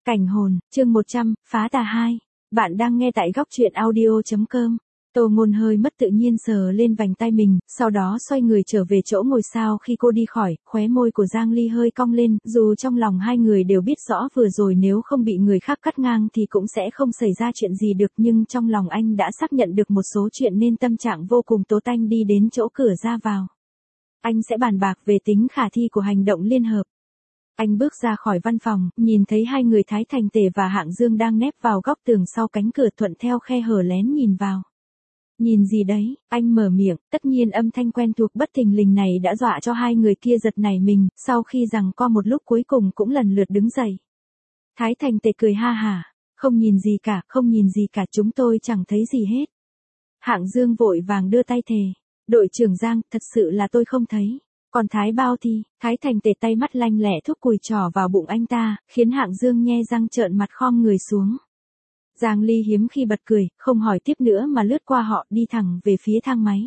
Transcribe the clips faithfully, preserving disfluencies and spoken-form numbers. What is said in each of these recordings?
Cảnh hồn, chương một trăm, phá tà hai. Bạn đang nghe tại góc truyện audio.com. Tô Ngôn hơi mất tự nhiên sờ lên vành tay mình, sau đó xoay người trở về chỗ ngồi. Sau khi cô đi khỏi, khóe môi của Giang Ly hơi cong lên, dù trong lòng hai người đều biết rõ vừa rồi nếu không bị người khác cắt ngang thì cũng sẽ không xảy ra chuyện gì được, nhưng trong lòng anh đã xác nhận được một số chuyện nên tâm trạng vô cùng tố tanh đi đến chỗ cửa ra vào. Anh sẽ bàn bạc về tính khả thi của hành động liên hợp. Anh bước ra khỏi văn phòng, nhìn thấy hai người Thái Thành Tề và Hạng Dương đang nép vào góc tường sau cánh cửa, thuận theo khe hở lén nhìn vào. Nhìn gì đấy? Anh mở miệng, tất nhiên âm thanh quen thuộc bất thình lình này đã dọa cho hai người kia giật nảy mình, sau khi giằng co một lúc cuối cùng cũng lần lượt đứng dậy. Thái Thành Tề cười ha hả, không nhìn gì cả, không nhìn gì cả, chúng tôi chẳng thấy gì hết. Hạng Dương vội vàng đưa tay thề, đội trưởng Giang, thật sự là tôi không thấy. Còn Thái Bao thì, Thái Thành Tề tay mắt lanh lẹ thúc cùi trỏ vào bụng anh ta, khiến Hạng Dương nhe răng trợn mặt khom người xuống. Giang Ly hiếm khi bật cười, không hỏi tiếp nữa mà lướt qua họ đi thẳng về phía thang máy.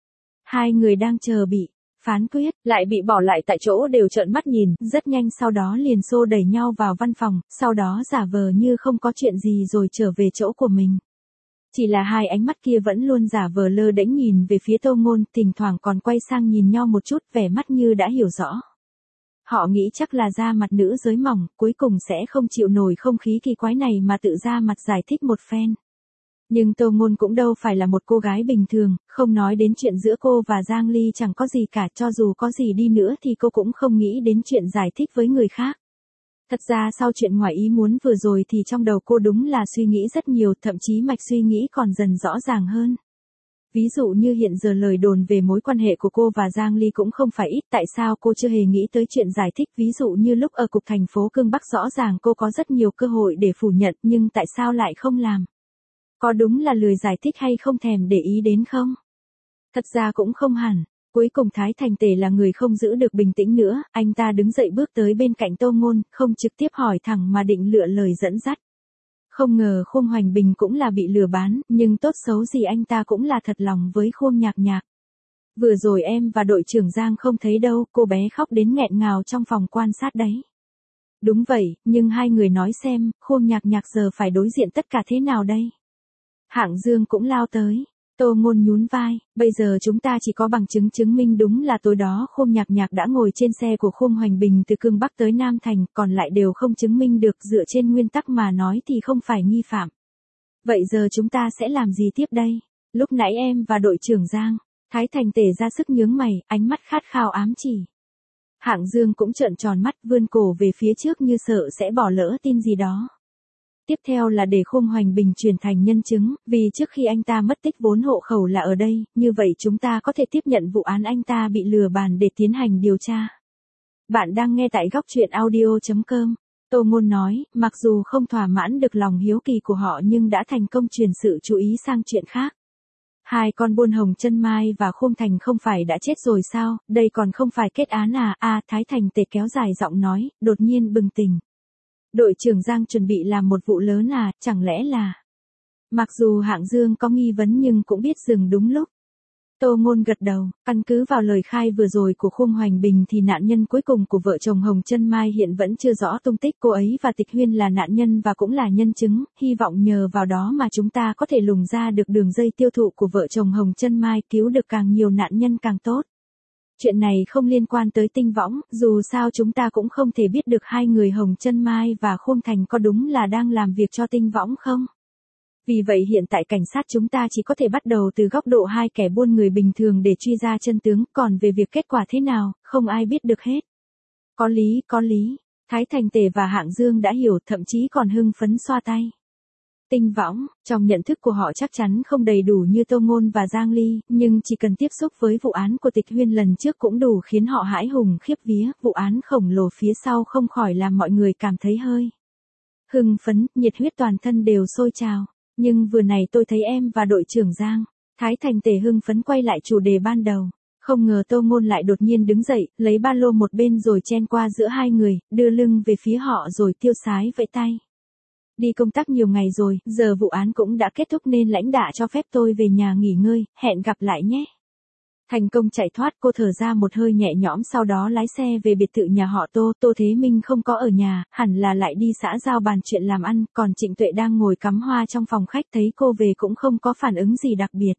Hai người đang chờ bị phán quyết, lại bị bỏ lại tại chỗ đều trợn mắt nhìn, rất nhanh sau đó liền xô đẩy nhau vào văn phòng, sau đó giả vờ như không có chuyện gì rồi trở về chỗ của mình. Chỉ là hai ánh mắt kia vẫn luôn giả vờ lơ đễnh nhìn về phía Tô Ngôn, thỉnh thoảng còn quay sang nhìn nhau một chút, vẻ mắt như đã hiểu rõ. Họ nghĩ chắc là da mặt nữ giới mỏng, cuối cùng sẽ không chịu nổi không khí kỳ quái này mà tự ra mặt giải thích một phen. Nhưng Tô Ngôn cũng đâu phải là một cô gái bình thường, không nói đến chuyện giữa cô và Giang Ly chẳng có gì cả, cho dù có gì đi nữa thì cô cũng không nghĩ đến chuyện giải thích với người khác. Thật ra sau chuyện ngoài ý muốn vừa rồi thì trong đầu cô đúng là suy nghĩ rất nhiều, thậm chí mạch suy nghĩ còn dần rõ ràng hơn. Ví dụ như hiện giờ lời đồn về mối quan hệ của cô và Giang Ly cũng không phải ít, tại sao cô chưa hề nghĩ tới chuyện giải thích, ví dụ như lúc ở cục thành phố Cương Bắc rõ ràng cô có rất nhiều cơ hội để phủ nhận nhưng tại sao lại không làm? Có đúng là lười giải thích hay không thèm để ý đến không? Thật ra cũng không hẳn. Cuối cùng Thái Thành Tề là người không giữ được bình tĩnh nữa, anh ta đứng dậy bước tới bên cạnh Tô Ngôn, không trực tiếp hỏi thẳng mà định lựa lời dẫn dắt. Không ngờ Khuông Hoành Bình cũng là bị lừa bán, nhưng tốt xấu gì anh ta cũng là thật lòng với Khuông Nhạc Nhạc. Vừa rồi em và đội trưởng Giang không thấy đâu, cô bé khóc đến nghẹn ngào trong phòng quan sát đấy. Đúng vậy, nhưng hai người nói xem, Khuông Nhạc Nhạc giờ phải đối diện tất cả thế nào đây? Hạng Dương cũng lao tới. Tô Ngôn nhún vai, bây giờ chúng ta chỉ có bằng chứng chứng minh đúng là tối đó Khuông Nhạc Nhạc đã ngồi trên xe của Khuông Hoành Bình từ Cương Bắc tới Nam Thành, còn lại đều không chứng minh được, dựa trên nguyên tắc mà nói thì không phải nghi phạm. Vậy giờ chúng ta sẽ làm gì tiếp đây? Lúc nãy em và đội trưởng Giang, Thái Thành Tề ra sức nhướng mày, ánh mắt khát khao ám chỉ. Hạng Dương cũng trợn tròn mắt, vươn cổ về phía trước như sợ sẽ bỏ lỡ tin gì đó. Tiếp theo là để Khuông Hoành Bình chuyển thành nhân chứng, vì trước khi anh ta mất tích vốn hộ khẩu là ở đây, như vậy chúng ta có thể tiếp nhận vụ án anh ta bị lừa bàn để tiến hành điều tra. Bạn đang nghe tại góc truyện audio.com. Tô Ngôn nói, mặc dù không thỏa mãn được lòng hiếu kỳ của họ nhưng đã thành công chuyển sự chú ý sang chuyện khác. Hai con buôn Hồng Chân Mai và Khuông Thành không phải đã chết rồi sao, đây còn không phải kết án à, à Thái Thành Tề kéo dài giọng nói, đột nhiên bừng tỉnh. Đội trưởng Giang chuẩn bị làm một vụ lớn à, chẳng lẽ là... Mặc dù Hạng Dương có nghi vấn nhưng cũng biết dừng đúng lúc. Tô Ngôn gật đầu, căn cứ vào lời khai vừa rồi của Khuông Hoành Bình thì nạn nhân cuối cùng của vợ chồng Hồng Chân Mai hiện vẫn chưa rõ tung tích, cô ấy và Tịch Huyên là nạn nhân và cũng là nhân chứng, hy vọng nhờ vào đó mà chúng ta có thể lùng ra được đường dây tiêu thụ của vợ chồng Hồng Chân Mai, cứu được càng nhiều nạn nhân càng tốt. Chuyện này không liên quan tới Tinh Võng, dù sao chúng ta cũng không thể biết được hai người Hồng Chân Mai và Khuông Thành có đúng là đang làm việc cho Tinh Võng không. Vì vậy hiện tại cảnh sát chúng ta chỉ có thể bắt đầu từ góc độ hai kẻ buôn người bình thường để truy ra chân tướng, còn về việc kết quả thế nào, không ai biết được hết. Có lý, có lý. Thái Thành Tề và Hạng Dương đã hiểu, thậm chí còn hưng phấn xoa tay. Tinh Võng, trong nhận thức của họ chắc chắn không đầy đủ như Tô Ngôn và Giang Ly, nhưng chỉ cần tiếp xúc với vụ án của Tịch Huyên lần trước cũng đủ khiến họ hãi hùng khiếp vía, vụ án khổng lồ phía sau không khỏi làm mọi người cảm thấy hơi hưng phấn, nhiệt huyết toàn thân đều sôi trào. Nhưng vừa này tôi thấy em và đội trưởng Giang, Thái Thành Tề hưng phấn quay lại chủ đề ban đầu. Không ngờ Tô Ngôn lại đột nhiên đứng dậy, lấy ba lô một bên rồi chen qua giữa hai người, đưa lưng về phía họ rồi tiêu sái vẫy tay. Đi công tác nhiều ngày rồi, giờ vụ án cũng đã kết thúc nên lãnh đạo cho phép tôi về nhà nghỉ ngơi, hẹn gặp lại nhé. Thành công chạy thoát, cô thở ra một hơi nhẹ nhõm, sau đó lái xe về biệt thự nhà họ Tô. Tô Thế Minh không có ở nhà, hẳn là lại đi xã giao bàn chuyện làm ăn, còn Trịnh Tuệ đang ngồi cắm hoa trong phòng khách, thấy cô về cũng không có phản ứng gì đặc biệt.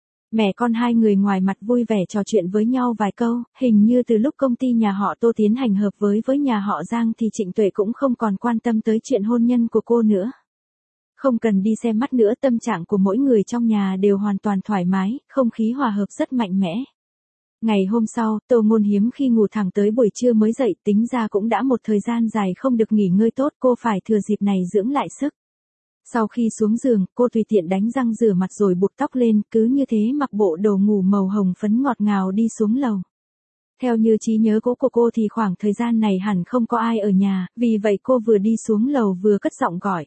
Mẹ con hai người ngoài mặt vui vẻ trò chuyện với nhau vài câu, hình như từ lúc công ty nhà họ Tô tiến hành hợp với với nhà họ Giang thì Trịnh Tuệ cũng không còn quan tâm tới chuyện hôn nhân của cô nữa. Không cần đi xem mắt nữa, tâm trạng của mỗi người trong nhà đều hoàn toàn thoải mái, không khí hòa hợp rất mạnh mẽ. Ngày hôm sau, Tô Ngôn hiếm khi ngủ thẳng tới buổi trưa mới dậy, tính ra cũng đã một thời gian dài không được nghỉ ngơi tốt, cô phải thừa dịp này dưỡng lại sức. Sau khi xuống giường, cô tùy tiện đánh răng rửa mặt rồi buộc tóc lên, cứ như thế mặc bộ đồ ngủ màu hồng phấn ngọt ngào đi xuống lầu. Theo như trí nhớ cũ của cô thì khoảng thời gian này hẳn không có ai ở nhà, vì vậy cô vừa đi xuống lầu vừa cất giọng gọi.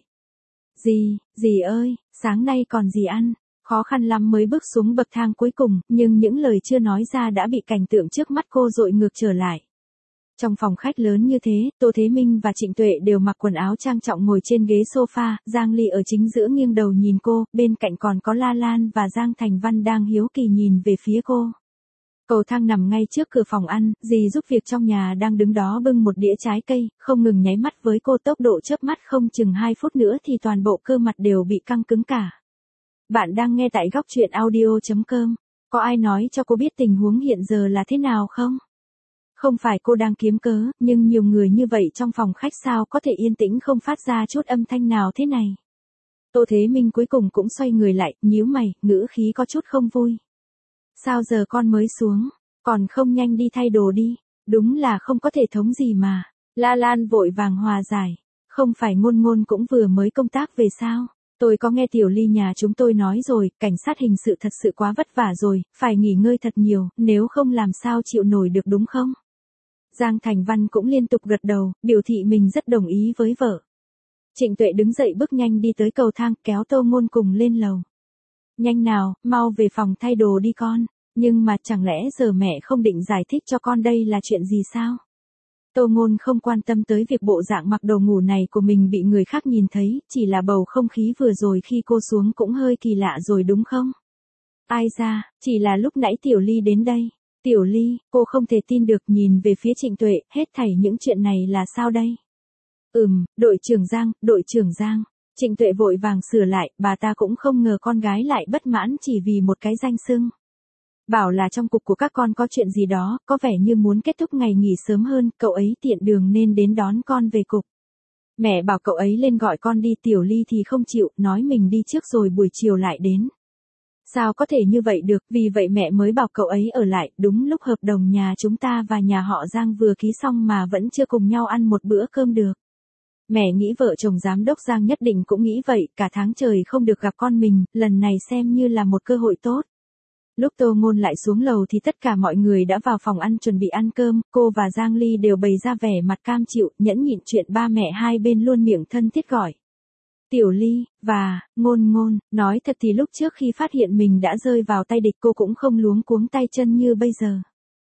Dì, dì ơi, sáng nay còn gì ăn? Khó khăn lắm mới bước xuống bậc thang cuối cùng, nhưng những lời chưa nói ra đã bị cảnh tượng trước mắt cô dội ngược trở lại. Trong phòng khách lớn như thế, Tô Thế Minh và Trịnh Tuệ đều mặc quần áo trang trọng ngồi trên ghế sofa, Giang Ly ở chính giữa nghiêng đầu nhìn cô, bên cạnh còn có La Lan và Giang Thành Văn đang hiếu kỳ nhìn về phía cô. Cầu thang nằm ngay trước cửa phòng ăn, dì giúp việc trong nhà đang đứng đó bưng một đĩa trái cây, không ngừng nháy mắt với cô, tốc độ chớp mắt không chừng hai phút nữa thì toàn bộ cơ mặt đều bị căng cứng cả. Bạn đang nghe tại góc truyện audio chấm com. Có ai nói cho cô biết tình huống hiện giờ là thế nào không? Không phải cô đang kiếm cớ, nhưng nhiều người như vậy trong phòng khách sao có thể yên tĩnh không phát ra chút âm thanh nào thế này? Tô Thế Minh cuối cùng cũng xoay người lại, nhíu mày, ngữ khí có chút không vui. Sao giờ con mới xuống, còn không nhanh đi thay đồ đi, đúng là không có thể thống gì mà. La Lan vội vàng hòa giải, không phải Ngôn Ngôn cũng vừa mới công tác về sao? Tôi có nghe Tiểu Ly nhà chúng tôi nói rồi, cảnh sát hình sự thật sự quá vất vả rồi, phải nghỉ ngơi thật nhiều, nếu không làm sao chịu nổi được đúng không? Giang Thành Văn cũng liên tục gật đầu, biểu thị mình rất đồng ý với vợ. Trịnh Tuệ đứng dậy bước nhanh đi tới cầu thang, kéo Tô Ngôn cùng lên lầu. Nhanh nào, mau về phòng thay đồ đi con. Nhưng mà chẳng lẽ giờ mẹ không định giải thích cho con đây là chuyện gì sao? Tô Ngôn không quan tâm tới việc bộ dạng mặc đồ ngủ này của mình bị người khác nhìn thấy, chỉ là bầu không khí vừa rồi khi cô xuống cũng hơi kỳ lạ rồi đúng không? Ai ra, chỉ là lúc nãy Tiểu Ly đến đây. Tiểu Ly, cô không thể tin được nhìn về phía Trịnh Tuệ, hết thảy những chuyện này là sao đây? Ừm, đội trưởng Giang, đội trưởng Giang. Trịnh Tuệ vội vàng sửa lại, bà ta cũng không ngờ con gái lại bất mãn chỉ vì một cái danh xưng. Bảo là trong cục của các con có chuyện gì đó, có vẻ như muốn kết thúc ngày nghỉ sớm hơn, cậu ấy tiện đường nên đến đón con về cục. Mẹ bảo cậu ấy lên gọi con đi, Tiểu Ly thì không chịu, nói mình đi trước rồi buổi chiều lại đến. Sao có thể như vậy được, vì vậy mẹ mới bảo cậu ấy ở lại, đúng lúc hợp đồng nhà chúng ta và nhà họ Giang vừa ký xong mà vẫn chưa cùng nhau ăn một bữa cơm được. Mẹ nghĩ vợ chồng giám đốc Giang nhất định cũng nghĩ vậy, cả tháng trời không được gặp con mình, lần này xem như là một cơ hội tốt. Lúc Tô Ngôn lại xuống lầu thì tất cả mọi người đã vào phòng ăn chuẩn bị ăn cơm, cô và Giang Ly đều bày ra vẻ mặt cam chịu, nhẫn nhịn chuyện ba mẹ hai bên luôn miệng thân thiết gọi. Tiểu Ly, và, Ngôn Ngôn, nói thật thì lúc trước khi phát hiện mình đã rơi vào tay địch cô cũng không luống cuống tay chân như bây giờ.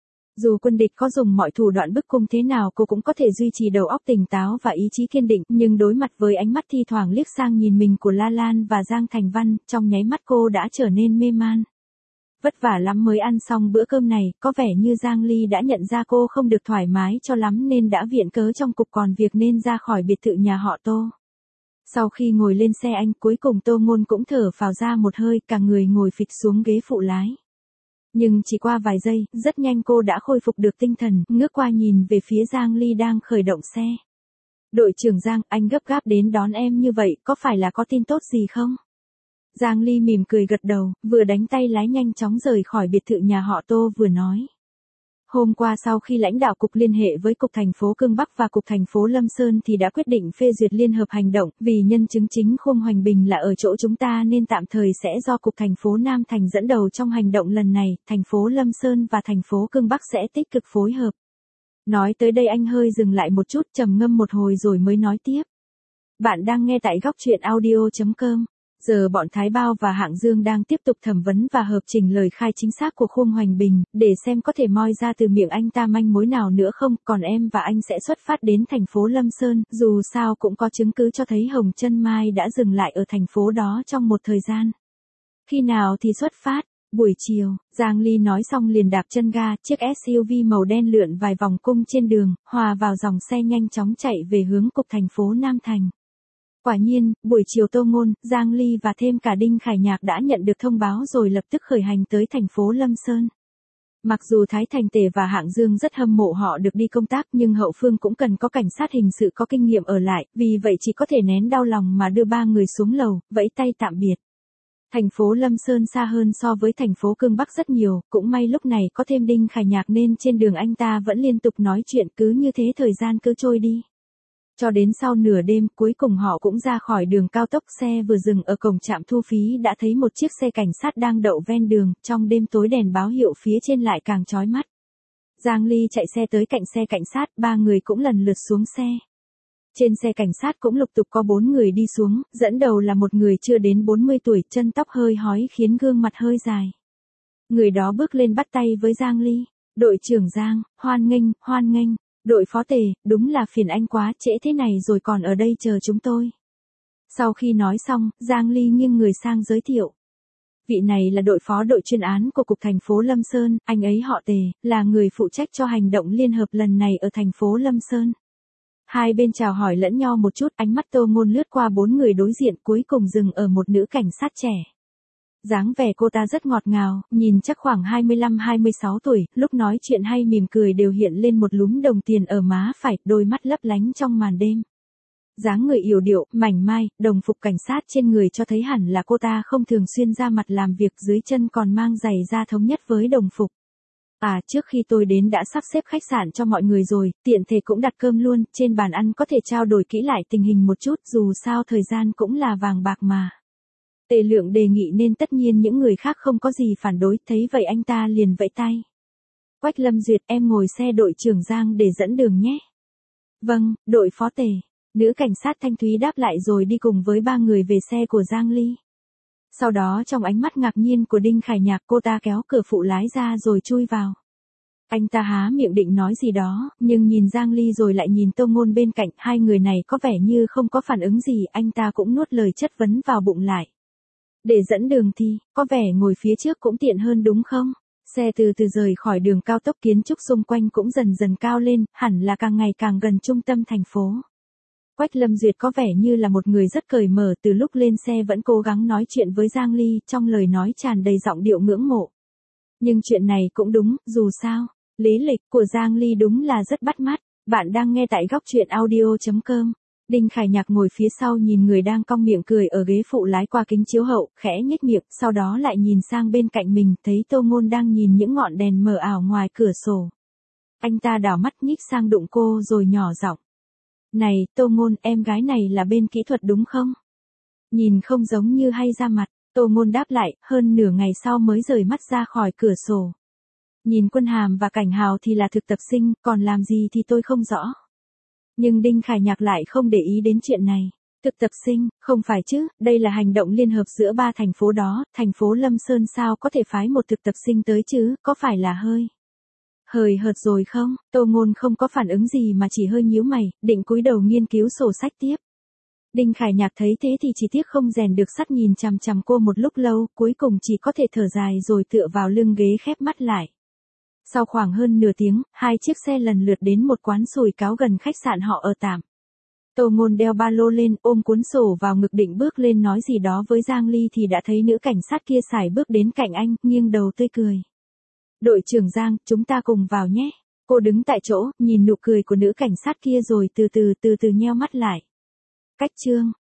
Dù quân địch có dùng mọi thủ đoạn bức cung thế nào cô cũng có thể duy trì đầu óc tỉnh táo và ý chí kiên định, nhưng đối mặt với ánh mắt thi thoảng liếc sang nhìn mình của La Lan và Giang Thành Văn, trong nháy mắt cô đã trở nên mê man. Vất vả lắm mới ăn xong bữa cơm này, có vẻ như Giang Ly đã nhận ra cô không được thoải mái cho lắm nên đã viện cớ trong cục còn việc nên ra khỏi biệt thự nhà họ Tô. Sau khi ngồi lên xe anh, cuối cùng Tô Ngôn cũng thở phào ra một hơi, cả người ngồi phịch xuống ghế phụ lái. Nhưng chỉ qua vài giây, rất nhanh cô đã khôi phục được tinh thần, ngước qua nhìn về phía Giang Ly đang khởi động xe. Đội trưởng Giang, anh gấp gáp đến đón em như vậy, có phải là có tin tốt gì không? Giang Ly mỉm cười gật đầu, vừa đánh tay lái nhanh chóng rời khỏi biệt thự nhà họ Tô vừa nói. Hôm qua sau khi lãnh đạo cục liên hệ với cục thành phố Cương Bắc và cục thành phố Lâm Sơn thì đã quyết định phê duyệt liên hợp hành động, vì nhân chứng chính Khương Hoành Bình là ở chỗ chúng ta nên tạm thời sẽ do cục thành phố Nam Thành dẫn đầu trong hành động lần này, thành phố Lâm Sơn và thành phố Cương Bắc sẽ tích cực phối hợp. Nói tới đây anh hơi dừng lại một chút, trầm ngâm một hồi rồi mới nói tiếp. Bạn đang nghe tại góc truyện audio chấm com. Giờ bọn Thái Bao và Hạng Dương đang tiếp tục thẩm vấn và hợp chỉnh lời khai chính xác của Khương Hoành Bình, để xem có thể moi ra từ miệng anh ta manh mối nào nữa không, còn em và anh sẽ xuất phát đến thành phố Lâm Sơn, dù sao cũng có chứng cứ cho thấy Hồng Chân Mai đã dừng lại ở thành phố đó trong một thời gian. Khi nào thì xuất phát? Buổi chiều, Giang Ly nói xong liền đạp chân ga, chiếc ét u vê màu đen lượn vài vòng cung trên đường, hòa vào dòng xe nhanh chóng chạy về hướng cục thành phố Nam Thành. Quả nhiên, buổi chiều Tô Ngôn, Giang Ly và thêm cả Đinh Khải Nhạc đã nhận được thông báo rồi lập tức khởi hành tới thành phố Lâm Sơn. Mặc dù Thái Thành Tề và Hạng Dương rất hâm mộ họ được đi công tác nhưng hậu phương cũng cần có cảnh sát hình sự có kinh nghiệm ở lại, vì vậy chỉ có thể nén đau lòng mà đưa ba người xuống lầu, vẫy tay tạm biệt. Thành phố Lâm Sơn xa hơn so với thành phố Cương Bắc rất nhiều, cũng may lúc này có thêm Đinh Khải Nhạc nên trên đường anh ta vẫn liên tục nói chuyện, cứ như thế thời gian cứ trôi đi. Cho đến sau nửa đêm, cuối cùng họ cũng ra khỏi đường cao tốc, xe vừa dừng ở cổng trạm thu phí đã thấy một chiếc xe cảnh sát đang đậu ven đường, trong đêm tối đèn báo hiệu phía trên lại càng chói mắt. Giang Ly chạy xe tới cạnh xe cảnh sát, ba người cũng lần lượt xuống xe. Trên xe cảnh sát cũng lục tục có bốn người đi xuống, dẫn đầu là một người chưa đến bốn mươi tuổi, chân tóc hơi hói khiến gương mặt hơi dài. Người đó bước lên bắt tay với Giang Ly. Đội trưởng Giang, hoan nghênh, hoan nghênh. Đội phó Tề, đúng là phiền anh quá, trễ thế này rồi còn ở đây chờ chúng tôi. Sau khi nói xong, Giang Ly nghiêng người sang giới thiệu. Vị này là đội phó đội chuyên án của cục thành phố Lâm Sơn, anh ấy họ Tề, là người phụ trách cho hành động liên hợp lần này ở thành phố Lâm Sơn. Hai bên chào hỏi lẫn nhau một chút, ánh mắt Tô Ngôn lướt qua bốn người đối diện cuối cùng dừng ở một nữ cảnh sát trẻ. Dáng vẻ cô ta rất ngọt ngào, nhìn chắc khoảng hai mươi lăm hai mươi sáu tuổi, lúc nói chuyện hay mỉm cười đều hiện lên một lúm đồng tiền ở má phải, đôi mắt lấp lánh trong màn đêm. Dáng người yểu điệu, mảnh mai, đồng phục cảnh sát trên người cho thấy hẳn là cô ta không thường xuyên ra mặt làm việc, dưới chân còn mang giày da thống nhất với đồng phục. À, trước khi tôi đến đã sắp xếp khách sạn cho mọi người rồi, tiện thể cũng đặt cơm luôn, trên bàn ăn có thể trao đổi kỹ lại tình hình một chút, dù sao thời gian cũng là vàng bạc mà. Tề Lượng đề nghị nên tất nhiên những người khác không có gì phản đối, thấy vậy anh ta liền vẫy tay. Quách Lâm Duyệt, em ngồi xe đội trưởng Giang để dẫn đường nhé. Vâng, đội phó Tề. Nữ cảnh sát Thanh Thúy đáp lại rồi đi cùng với ba người về xe của Giang Ly. Sau đó trong ánh mắt ngạc nhiên của Đinh Khải Nhạc, cô ta kéo cửa phụ lái ra rồi chui vào. Anh ta há miệng định nói gì đó, nhưng nhìn Giang Ly rồi lại nhìn Tô Ngôn bên cạnh, hai người này có vẻ như không có phản ứng gì, anh ta cũng nuốt lời chất vấn vào bụng lại. Để dẫn đường thì, có vẻ ngồi phía trước cũng tiện hơn đúng không? Xe từ từ rời khỏi đường cao tốc, kiến trúc xung quanh cũng dần dần cao lên, hẳn là càng ngày càng gần trung tâm thành phố. Quách Lâm Duyệt có vẻ như là một người rất cởi mở, từ lúc lên xe vẫn cố gắng nói chuyện với Giang Ly, trong lời nói tràn đầy giọng điệu ngưỡng mộ. Nhưng chuyện này cũng đúng, dù sao, lý lịch của Giang Ly đúng là rất bắt mắt. Bạn đang nghe tại góc truyện audio chấm com. Đinh Khải Nhạc ngồi phía sau nhìn người đang cong miệng cười ở ghế phụ lái qua kính chiếu hậu, khẽ nhếch miệng, sau đó lại nhìn sang bên cạnh mình, thấy Tô Ngôn đang nhìn những ngọn đèn mờ ảo ngoài cửa sổ. Anh ta đảo mắt nhích sang đụng cô rồi nhỏ giọng. Này, Tô Ngôn, em gái này là bên kỹ thuật đúng không? Nhìn không giống như hay ra mặt, Tô Ngôn đáp lại, hơn nửa ngày sau mới rời mắt ra khỏi cửa sổ. Nhìn Quân Hàm và Cảnh Hào thì là thực tập sinh, còn làm gì thì tôi không rõ. Nhưng Đinh Khải Nhạc lại không để ý đến chuyện này. Thực tập sinh, không phải chứ, đây là hành động liên hợp giữa ba thành phố đó, thành phố Lâm Sơn sao có thể phái một thực tập sinh tới chứ, có phải là hơi hời hợt rồi không? Tô Ngôn không có phản ứng gì mà chỉ hơi nhíu mày, định cúi đầu nghiên cứu sổ sách tiếp. Đinh Khải Nhạc thấy thế thì chỉ tiếc không rèn được sắt, nhìn chằm chằm cô một lúc lâu, cuối cùng chỉ có thể thở dài rồi tựa vào lưng ghế khép mắt lại. Sau khoảng hơn nửa tiếng, hai chiếc xe lần lượt đến một quán sùi cáo gần khách sạn họ ở tạm. Tô Ngôn đeo ba lô lên, ôm cuốn sổ vào ngực định bước lên nói gì đó với Giang Ly thì đã thấy nữ cảnh sát kia sải bước đến cạnh anh, nghiêng đầu tươi cười. Đội trưởng Giang, chúng ta cùng vào nhé. Cô đứng tại chỗ, nhìn nụ cười của nữ cảnh sát kia rồi từ từ từ từ nheo mắt lại. Cách chương